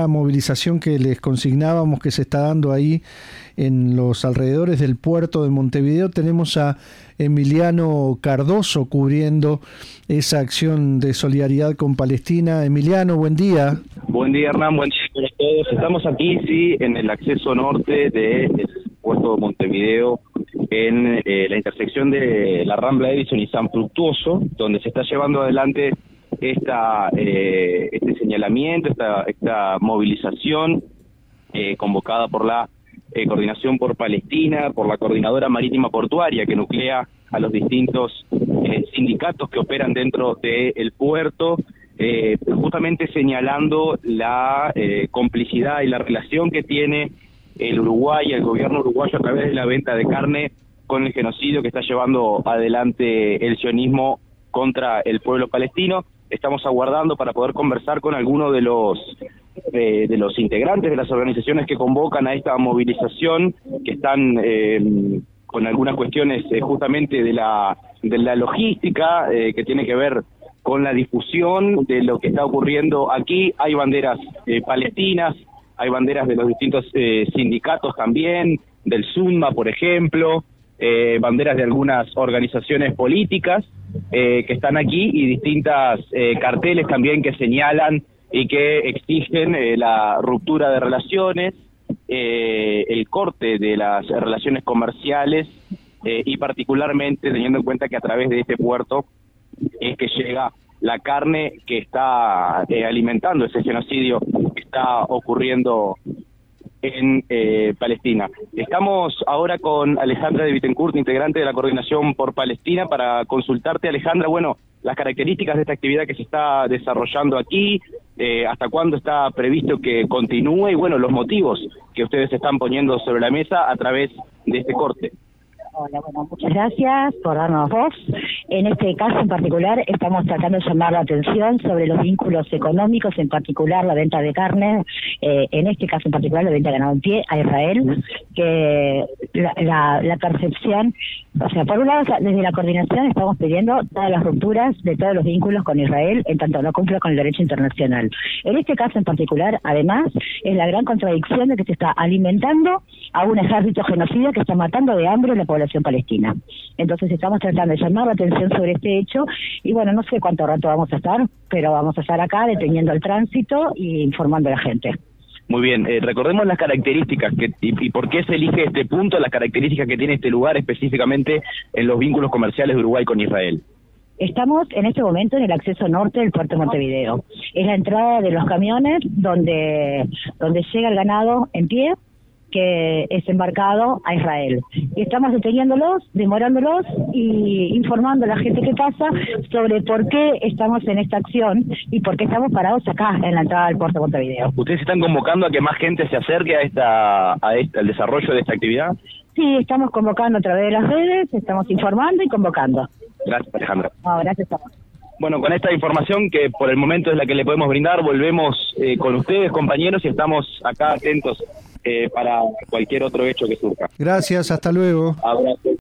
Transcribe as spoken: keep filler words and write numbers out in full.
esta movilización que les consignábamos que se está dando ahí en los alrededores del puerto de Montevideo. Tenemos a Emiliano Cardoso cubriendo esa acción de solidaridad con Palestina. Emiliano, buen día. Buen día, Hernán, buen día a todos. Estamos aquí, sí, en el acceso norte del puerto de Montevideo, en eh, la intersección de la Rambla Edison y San Fructuoso, donde se está llevando adelante esta eh, este señalamiento, esta, esta movilización eh, convocada por la eh, Coordinación por Palestina, por la Coordinadora Marítima Portuaria, que nuclea a los distintos eh, sindicatos que operan dentro del puerto, eh, justamente señalando la eh, complicidad y la relación que tiene el Uruguay, el gobierno uruguayo, a través de la venta de carne, con el genocidio que está llevando adelante el sionismo contra el pueblo palestino. Estamos aguardando para poder conversar con algunos de los eh, de los integrantes de las organizaciones que convocan a esta movilización, que están eh, con algunas cuestiones eh, justamente de la de la logística, eh, que tiene que ver con la difusión de lo que está ocurriendo aquí. Hay banderas eh, palestinas, hay banderas de los distintos eh, sindicatos también, del SUNMA, por ejemplo, eh, banderas de algunas organizaciones políticas eh, que están aquí, y distintas eh, carteles también que señalan y que exigen eh, la ruptura de relaciones, eh, el corte de las relaciones comerciales, eh, y particularmente teniendo en cuenta que a través de este puerto es que llega la carne que está eh, alimentando ese genocidio que está ocurriendo en eh, Palestina. Estamos ahora con Alejandra de Bittencourt, integrante de la Coordinación por Palestina, para consultarte, Alejandra, bueno, las características de esta actividad que se está desarrollando aquí, eh, hasta cuándo está previsto que continúe, y bueno, los motivos que ustedes están poniendo sobre la mesa a través de este corte. Hola, bueno, muchas gracias por darnos voz. En este caso en particular estamos tratando de llamar la atención sobre los vínculos económicos, en particular la venta de carne, eh, en este caso en particular la venta de ganado en pie a Israel, que la, la, la percepción, o sea, por un lado desde la coordinación estamos pidiendo todas las rupturas de todos los vínculos con Israel, en tanto no cumpla con el derecho internacional. En este caso en particular, además, es la gran contradicción de que se está alimentando a un ejército genocida que está matando de hambre a la población palestina. Entonces estamos tratando de llamar la atención sobre este hecho, y bueno, no sé cuánto rato vamos a estar, pero vamos a estar acá deteniendo el tránsito y informando a la gente. Muy bien, eh, recordemos las características que, y, y por qué se elige este punto, las características que tiene este lugar específicamente en los vínculos comerciales de Uruguay con Israel. Estamos en este momento en el acceso norte del puerto de Montevideo. Es la entrada de los camiones donde, donde llega el ganado en pie, que es embarcado a Israel. Y estamos deteniéndolos, demorándolos y informando a la gente que pasa sobre por qué estamos en esta acción y por qué estamos parados acá en la entrada del puerto de Montevideo. ¿Ustedes están convocando a que más gente se acerque a esta, a esta, al desarrollo de esta actividad? Sí, estamos convocando a través de las redes, estamos informando y convocando. Gracias, Alejandra. No, gracias a vos. Bueno, con esta información que por el momento es la que le podemos brindar, volvemos eh, con ustedes, compañeros, y estamos acá atentos eh, para cualquier otro hecho que surja. Gracias, hasta luego. Abrazo.